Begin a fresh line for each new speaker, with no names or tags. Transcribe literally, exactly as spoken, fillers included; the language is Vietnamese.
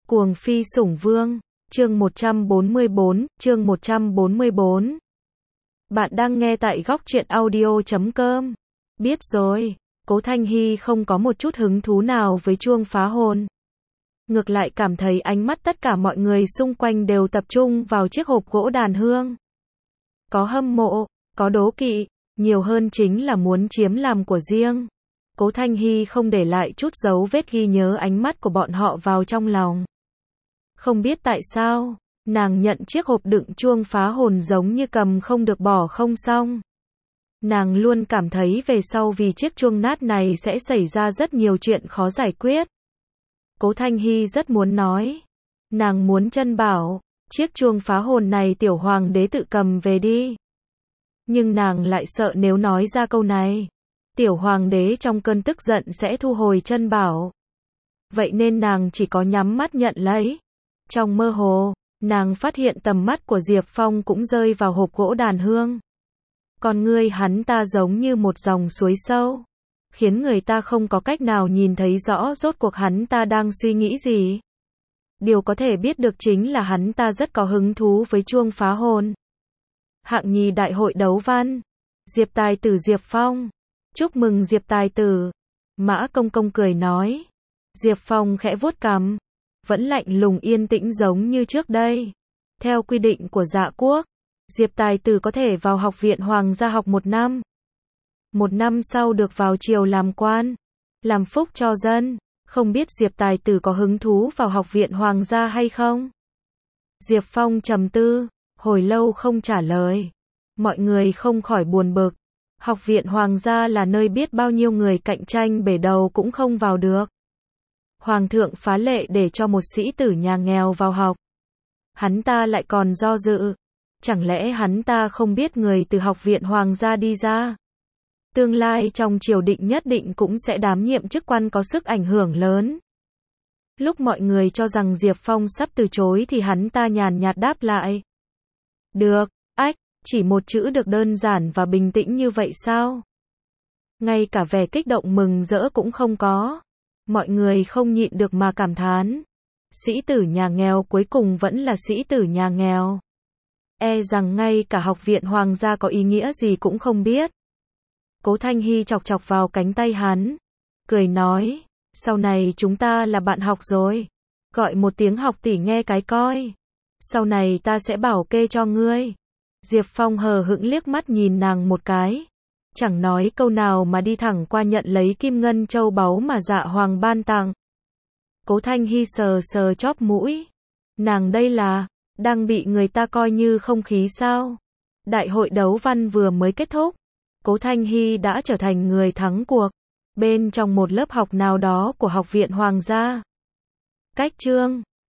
Cuồng phi sủng vương, chương một trăm bốn mươi bốn, chương một trăm bốn mươi bốn. Bạn đang nghe tại góc truyện audio chấm com. Biết rồi, Cố Thanh Hy không có một chút hứng thú nào với chuông phá hồn. Ngược lại cảm thấy ánh mắt tất cả mọi người xung quanh đều tập trung vào chiếc hộp gỗ đàn hương. Có hâm mộ, có đố kỵ, nhiều hơn chính là muốn chiếm làm của riêng. Cố Thanh Hy không để lại chút dấu vết ghi nhớ ánh mắt của bọn họ vào trong lòng. Không biết tại sao, nàng nhận chiếc hộp đựng chuông phá hồn giống như cầm không được bỏ không xong. Nàng luôn cảm thấy về sau vì chiếc chuông nát này sẽ xảy ra rất nhiều chuyện khó giải quyết. Cố Thanh Hy rất muốn nói. Nàng muốn chân bảo, chiếc chuông phá hồn này tiểu hoàng đế tự cầm về đi. Nhưng nàng lại sợ nếu nói ra câu này, tiểu hoàng đế trong cơn tức giận sẽ thu hồi chân bảo. Vậy nên nàng chỉ có nhắm mắt nhận lấy. Trong mơ hồ, nàng phát hiện tầm mắt của Diệp Phong cũng rơi vào hộp gỗ đàn hương. Con ngươi hắn ta giống như một dòng suối sâu, khiến người ta không có cách nào nhìn thấy rõ rốt cuộc hắn ta đang suy nghĩ gì. Điều có thể biết được chính là hắn ta rất có hứng thú với chuông phá hồn. Hạng nhì đại hội đấu văn, Diệp Tài Tử Diệp Phong. Chúc mừng Diệp Tài Tử. Mã Công Công cười nói. Diệp Phong khẽ vuốt cằm, vẫn lạnh lùng yên tĩnh giống như trước đây. Theo quy định của Dạ Quốc, Diệp Tài Tử có thể vào học viện Hoàng gia học một năm. Một năm sau được vào triều làm quan, làm phúc cho dân. Không biết Diệp Tài Tử có hứng thú vào học viện Hoàng gia hay không? Diệp Phong trầm tư, hồi lâu không trả lời. Mọi người không khỏi buồn bực. Học viện Hoàng gia là nơi biết bao nhiêu người cạnh tranh bể đầu cũng không vào được. Hoàng thượng phá lệ để cho một sĩ tử nhà nghèo vào học. Hắn ta lại còn do dự. Chẳng lẽ hắn ta không biết người từ học viện Hoàng gia đi ra? Tương lai trong triều đình nhất định cũng sẽ đảm nhiệm chức quan có sức ảnh hưởng lớn. Lúc mọi người cho rằng Diệp Phong sắp từ chối thì hắn ta nhàn nhạt đáp lại. Được, ách, chỉ một chữ được đơn giản và bình tĩnh như vậy sao? Ngay cả vẻ kích động mừng rỡ cũng không có. Mọi người không nhịn được mà cảm thán. Sĩ tử nhà nghèo cuối cùng vẫn là sĩ tử nhà nghèo. E rằng ngay cả học viện Hoàng gia có ý nghĩa gì cũng không biết. Cố Thanh Hy chọc chọc vào cánh tay hắn, cười nói, sau này chúng ta là bạn học rồi. Gọi một tiếng học tỷ nghe cái coi. Sau này ta sẽ bảo kê cho ngươi. Diệp Phong hờ hững liếc mắt nhìn nàng một cái. Chẳng nói câu nào mà đi thẳng qua nhận lấy kim ngân châu báu mà Dạ Hoàng ban tặng. Cố Thanh Hy sờ sờ chóp mũi. Nàng đây là, đang bị người ta coi như không khí sao? Đại hội đấu văn vừa mới kết thúc. Cố Thanh Hy đã trở thành người thắng cuộc. Bên trong một lớp học nào đó của học viện Hoàng gia. Cách chương